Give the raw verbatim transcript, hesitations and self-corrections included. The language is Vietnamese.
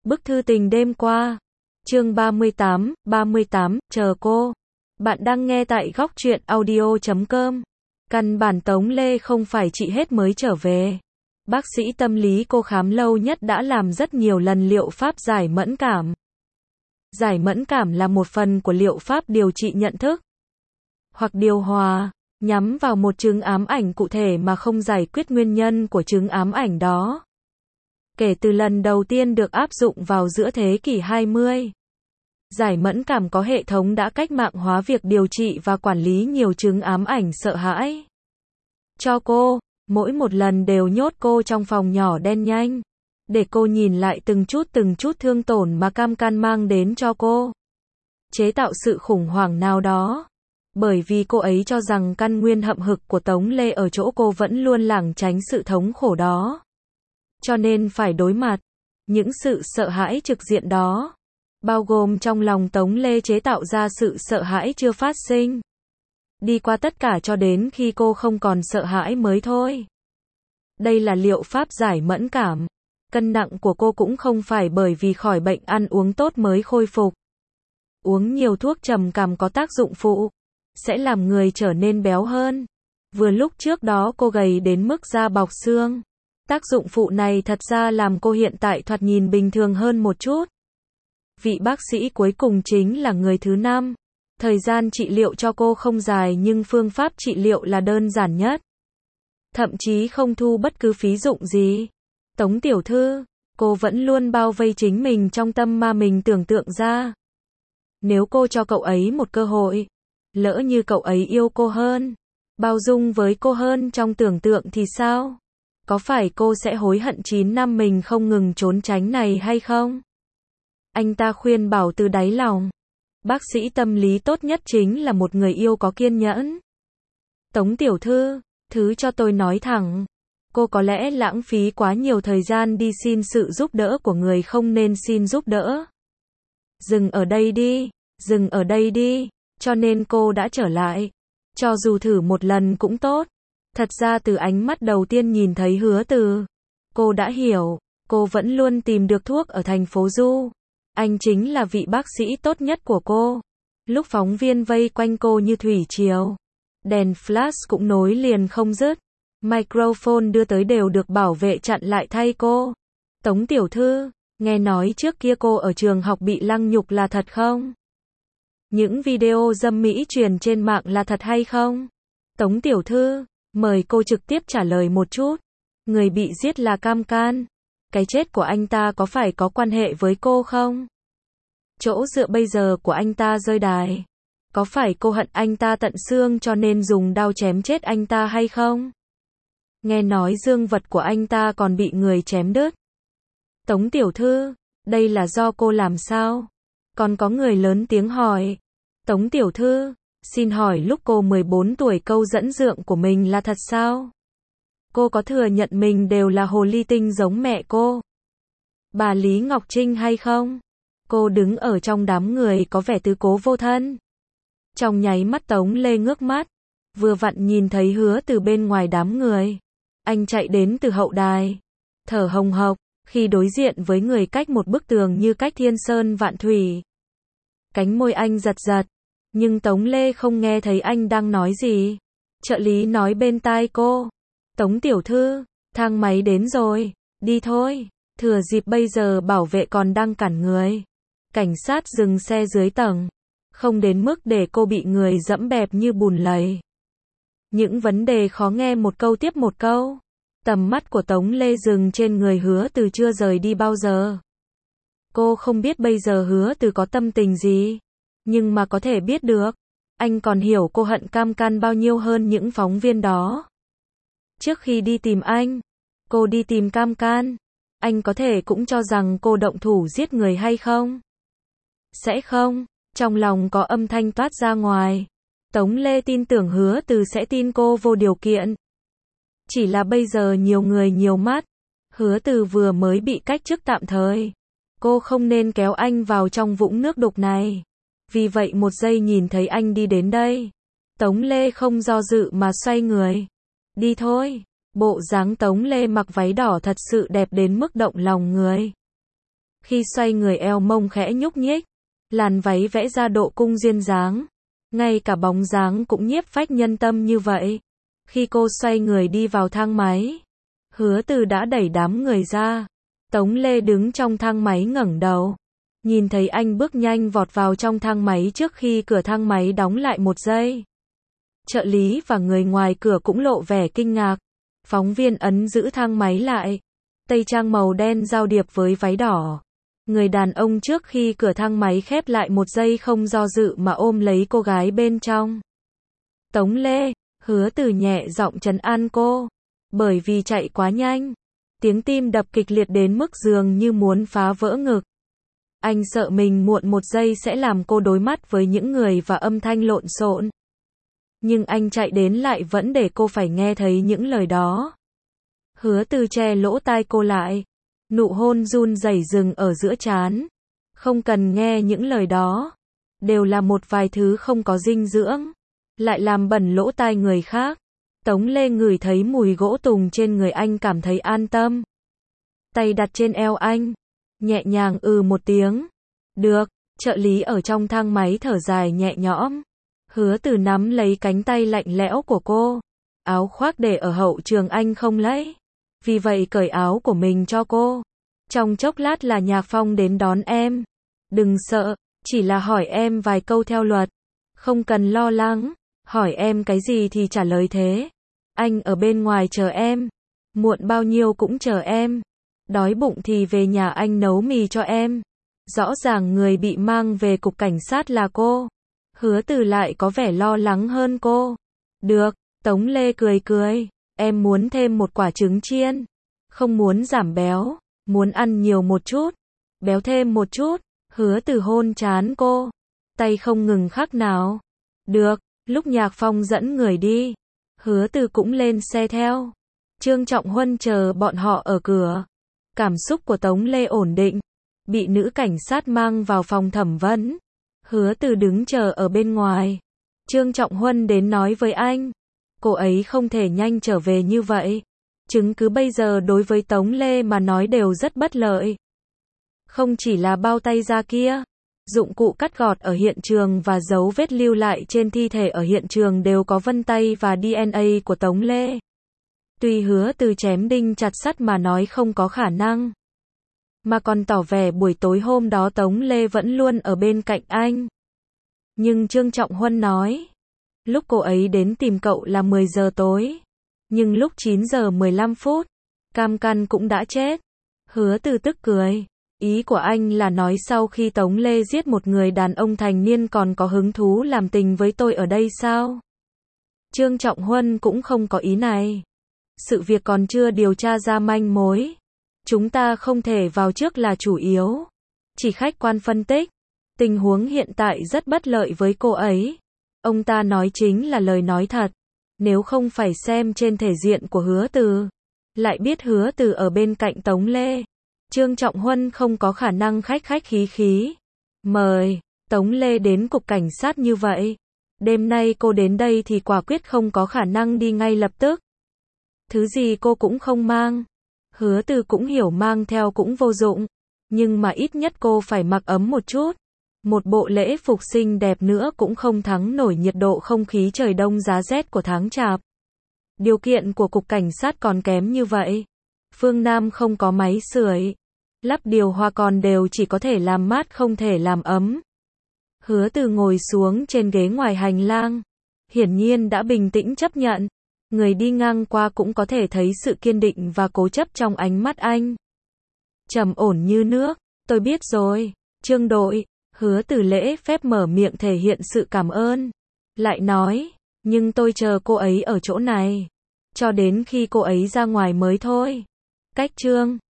Bức thư tình đêm qua. Chương ba mươi tám, ba mươi tám, chờ cô. Bạn đang nghe tại góc truyện audio chấm com. Căn bản Tống Lê không phải trị hết mới trở về. Bác sĩ tâm lý cô khám lâu nhất đã làm rất nhiều lần liệu pháp giải mẫn cảm. Giải mẫn cảm là một phần của liệu pháp điều trị nhận thức hoặc điều hòa, nhắm vào một chứng ám ảnh cụ thể mà không giải quyết nguyên nhân của chứng ám ảnh đó. Kể từ lần đầu tiên được áp dụng vào giữa thế kỷ hai mươi, giải mẫn cảm có hệ thống đã cách mạng hóa việc điều trị và quản lý nhiều chứng ám ảnh sợ hãi. Cho cô, mỗi một lần đều nhốt cô trong phòng nhỏ đen nhanh, để cô nhìn lại từng chút từng chút thương tổn mà Cam Can mang đến cho cô. Chế tạo sự khủng hoảng nào đó. Bởi vì cô ấy cho rằng căn nguyên hậm hực của Tống Lê ở chỗ cô vẫn luôn lảng tránh sự thống khổ đó. Cho nên phải đối mặt những sự sợ hãi trực diện đó, bao gồm trong lòng Tống Lê chế tạo ra sự sợ hãi chưa phát sinh. Đi qua tất cả cho đến khi cô không còn sợ hãi mới thôi. Đây là liệu pháp giải mẫn cảm. Cân nặng của cô cũng không phải bởi vì khỏi bệnh ăn uống tốt mới khôi phục. Uống nhiều thuốc trầm cảm có tác dụng phụ, sẽ làm người trở nên béo hơn. Vừa lúc trước đó cô gầy đến mức da bọc xương. Tác dụng phụ này thật ra làm cô hiện tại thoạt nhìn bình thường hơn một chút. Vị bác sĩ cuối cùng chính là người thứ năm. Thời gian trị liệu cho cô không dài nhưng phương pháp trị liệu là đơn giản nhất. Thậm chí không thu bất cứ phí dụng gì. Tống tiểu thư, cô vẫn luôn bao vây chính mình trong tâm ma mình tưởng tượng ra. Nếu cô cho cậu ấy một cơ hội, lỡ như cậu ấy yêu cô hơn, bao dung với cô hơn trong tưởng tượng thì sao? Có phải cô sẽ hối hận chín năm mình không ngừng trốn tránh này hay không? Anh ta khuyên bảo từ đáy lòng. Bác sĩ tâm lý tốt nhất chính là một người yêu có kiên nhẫn. Tống tiểu thư, thứ cho tôi nói thẳng. Cô có lẽ lãng phí quá nhiều thời gian đi xin sự giúp đỡ của người không nên xin giúp đỡ. Dừng ở đây đi, dừng ở đây đi, cho nên cô đã trở lại. Cho dù thử một lần cũng tốt. Thật ra từ ánh mắt đầu tiên nhìn thấy Hứa Từ, cô đã hiểu, cô vẫn luôn tìm được thuốc ở thành phố Du. Anh chính là vị bác sĩ tốt nhất của cô. Lúc phóng viên vây quanh cô như thủy triều, đèn flash cũng nối liền không dứt, microphone đưa tới đều được bảo vệ chặn lại thay cô. Tống tiểu thư, nghe nói trước kia cô ở trường học bị lăng nhục là thật không? Những video dâm mỹ truyền trên mạng là thật hay không? Tống tiểu thư, mời cô trực tiếp trả lời một chút. Người bị giết là Cam Can. Cái chết của anh ta có phải có quan hệ với cô không? Chỗ dựa bây giờ của anh ta rơi đài. Có phải cô hận anh ta tận xương cho nên dùng đao chém chết anh ta hay không? Nghe nói dương vật của anh ta còn bị người chém đứt. Tống tiểu thư, đây là do cô làm sao? Còn có người lớn tiếng hỏi. Tống tiểu thư, xin hỏi lúc cô mười bốn tuổi câu dẫn dượng của mình là thật sao? Cô có thừa nhận mình đều là hồ ly tinh giống mẹ cô, bà Lý Ngọc Trinh hay không? Cô đứng ở trong đám người có vẻ tứ cố vô thân. Trong nháy mắt Tống Lê ngước mắt, vừa vặn nhìn thấy Hứa Từ bên ngoài đám người. Anh chạy đến từ hậu đài, thở hồng hộc, khi đối diện với người cách một bức tường như cách thiên sơn vạn thủy. Cánh môi anh giật giật, nhưng Tống Lê không nghe thấy anh đang nói gì. Trợ lý nói bên tai cô. Tống tiểu thư, thang máy đến rồi, đi thôi. Thừa dịp bây giờ bảo vệ còn đang cản người. Cảnh sát dừng xe dưới tầng. Không đến mức để cô bị người dẫm bẹp như bùn lầy. Những vấn đề khó nghe một câu tiếp một câu. Tầm mắt của Tống Lê dừng trên người Hứa Từ chưa rời đi bao giờ. Cô không biết bây giờ Hứa Từ có tâm tình gì. Nhưng mà có thể biết được. Anh còn hiểu cô hận Cam Can bao nhiêu hơn những phóng viên đó. Trước khi đi tìm anh, cô đi tìm Cam Can. Anh có thể cũng cho rằng cô động thủ giết người hay không? Sẽ không. Trong lòng có âm thanh toát ra ngoài. Tống Lê tin tưởng Hứa Từ sẽ tin cô vô điều kiện. Chỉ là bây giờ nhiều người nhiều mắt. Hứa Từ vừa mới bị cách chức tạm thời. Cô không nên kéo anh vào trong vũng nước đục này. Vì vậy một giây nhìn thấy anh đi đến đây, Tống Lê không do dự mà xoay người. Đi thôi. Bộ dáng Tống Lê mặc váy đỏ thật sự đẹp đến mức động lòng người. Khi xoay người eo mông khẽ nhúc nhích, làn váy vẽ ra độ cung duyên dáng. Ngay cả bóng dáng cũng nhiếp phách nhân tâm như vậy. Khi cô xoay người đi vào thang máy, Hứa Từ đã đẩy đám người ra. Tống Lê đứng trong thang máy ngẩng đầu, nhìn thấy anh bước nhanh vọt vào trong thang máy trước khi cửa thang máy đóng lại một giây. Trợ lý và người ngoài cửa cũng lộ vẻ kinh ngạc. Phóng viên ấn giữ thang máy lại. Tây trang màu đen giao điệp với váy đỏ. Người đàn ông trước khi cửa thang máy khép lại một giây không do dự mà ôm lấy cô gái bên trong. Tống Lê, Hứa Từ nhẹ giọng trấn an cô. Bởi vì chạy quá nhanh, tiếng tim đập kịch liệt đến mức dường như muốn phá vỡ ngực. Anh sợ mình muộn một giây sẽ làm cô đối mắt với những người và âm thanh lộn xộn. Nhưng anh chạy đến lại vẫn để cô phải nghe thấy những lời đó. Hứa Từ che lỗ tai cô lại. Nụ hôn run rẩy dừng ở giữa trán. Không cần nghe những lời đó. Đều là một vài thứ không có dinh dưỡng. Lại làm bẩn lỗ tai người khác. Tống Lê ngửi thấy mùi gỗ tùng trên người anh cảm thấy an tâm. Tay đặt trên eo anh. Nhẹ nhàng ừ một tiếng. Được, trợ lý ở trong thang máy thở dài nhẹ nhõm. Hứa Từ nắm lấy cánh tay lạnh lẽo của cô. Áo khoác để ở hậu trường anh không lấy. Vì vậy cởi áo của mình cho cô. Trong chốc lát là Nhạc Phong đến đón em. Đừng sợ, chỉ là hỏi em vài câu theo luật. Không cần lo lắng, hỏi em cái gì thì trả lời thế. Anh ở bên ngoài chờ em. Muộn bao nhiêu cũng chờ em. Đói bụng thì về nhà anh nấu mì cho em. Rõ ràng người bị mang về cục cảnh sát là cô. Hứa Từ lại có vẻ lo lắng hơn cô. Được, Tống Lê cười cười. Em muốn thêm một quả trứng chiên. Không muốn giảm béo. Muốn ăn nhiều một chút. Béo thêm một chút. Hứa Từ hôn trán cô. Tay không ngừng khắc nào. Được, lúc Nhạc Phong dẫn người đi. Hứa Từ cũng lên xe theo. Trương Trọng Huân chờ bọn họ ở cửa. Cảm xúc của Tống Lê ổn định. Bị nữ cảnh sát mang vào phòng thẩm vấn. Hứa Từ đứng chờ ở bên ngoài. Trương Trọng Huân đến nói với anh. Cô ấy không thể nhanh trở về như vậy. Chứng cứ bây giờ đối với Tống Lê mà nói đều rất bất lợi. Không chỉ là bao tay da kia. Dụng cụ cắt gọt ở hiện trường và dấu vết lưu lại trên thi thể ở hiện trường đều có vân tay và đê en a của Tống Lê. Tuy Hứa Từ chém đinh chặt sắt mà nói không có khả năng. Mà còn tỏ vẻ buổi tối hôm đó Tống Lê vẫn luôn ở bên cạnh anh. Nhưng Trương Trọng Huân nói. Lúc cô ấy đến tìm cậu là mười giờ tối. Nhưng lúc chín giờ mười lăm phút, Cam Căn cũng đã chết. Hứa Từ tức cười. Ý của anh là nói sau khi Tống Lê giết một người đàn ông thành niên còn có hứng thú làm tình với tôi ở đây sao? Trương Trọng Huân cũng không có ý này. Sự việc còn chưa điều tra ra manh mối. Chúng ta không thể vào trước là chủ yếu. Chỉ khách quan phân tích. Tình huống hiện tại rất bất lợi với cô ấy. Ông ta nói chính là lời nói thật. Nếu không phải xem trên thể diện của Hứa Từ, lại biết Hứa Từ ở bên cạnh Tống Lê, Trương Trọng Huân không có khả năng khách khách khí khí. Mời Tống Lê đến cục cảnh sát như vậy. Đêm nay cô đến đây thì quả quyết không có khả năng đi ngay lập tức. Thứ gì cô cũng không mang. Hứa Từ cũng hiểu mang theo cũng vô dụng. Nhưng mà ít nhất cô phải mặc ấm một chút. Một bộ lễ phục xinh đẹp nữa cũng không thắng nổi nhiệt độ không khí trời đông giá rét của tháng Chạp. Điều kiện của cục cảnh sát còn kém như vậy. Phương Nam không có máy sưởi. Lắp điều hòa còn đều chỉ có thể làm mát không thể làm ấm. Hứa Từ ngồi xuống trên ghế ngoài hành lang. Hiển nhiên đã bình tĩnh chấp nhận. Người đi ngang qua cũng có thể thấy sự kiên định và cố chấp trong ánh mắt anh. Trầm ổn như nước. Tôi biết rồi. Trương đội. Hứa Từ lễ phép mở miệng thể hiện sự cảm ơn. Lại nói. Nhưng tôi chờ cô ấy ở chỗ này. Cho đến khi cô ấy ra ngoài mới thôi. Cách Trương